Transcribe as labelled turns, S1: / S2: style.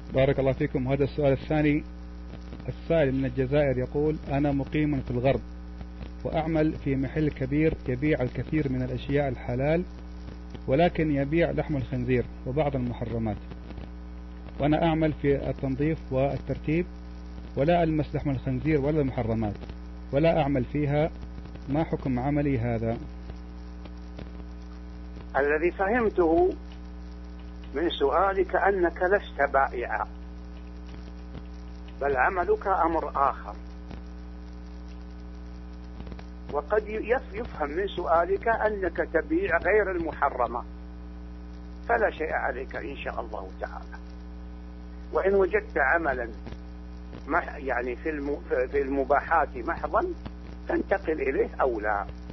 S1: بارك الله فيكم. هذا السؤال الثاني، السائل من الجزائر يقول: أنا مقيم في الغرب وأعمل في محل كبير يبيع الكثير من الأشياء الحلال، ولكن يبيع لحم الخنزير وبعض المحرمات، وأنا أعمل في التنظيف والترتيب ولا ألمس لحم الخنزير ولا المحرمات ولا أعمل فيها، ما حكم عملي هذا؟
S2: الذي فهمته من سؤالك أنك لست بائعا، بل عملك أمر آخر. وقد يفهم من سؤالك أنك تبيع غير المحرمة، فلا شيء عليك إن شاء الله تعالى. وإن وجدت عملا يعني في المباحات محضا تنتقل إليه أو لا.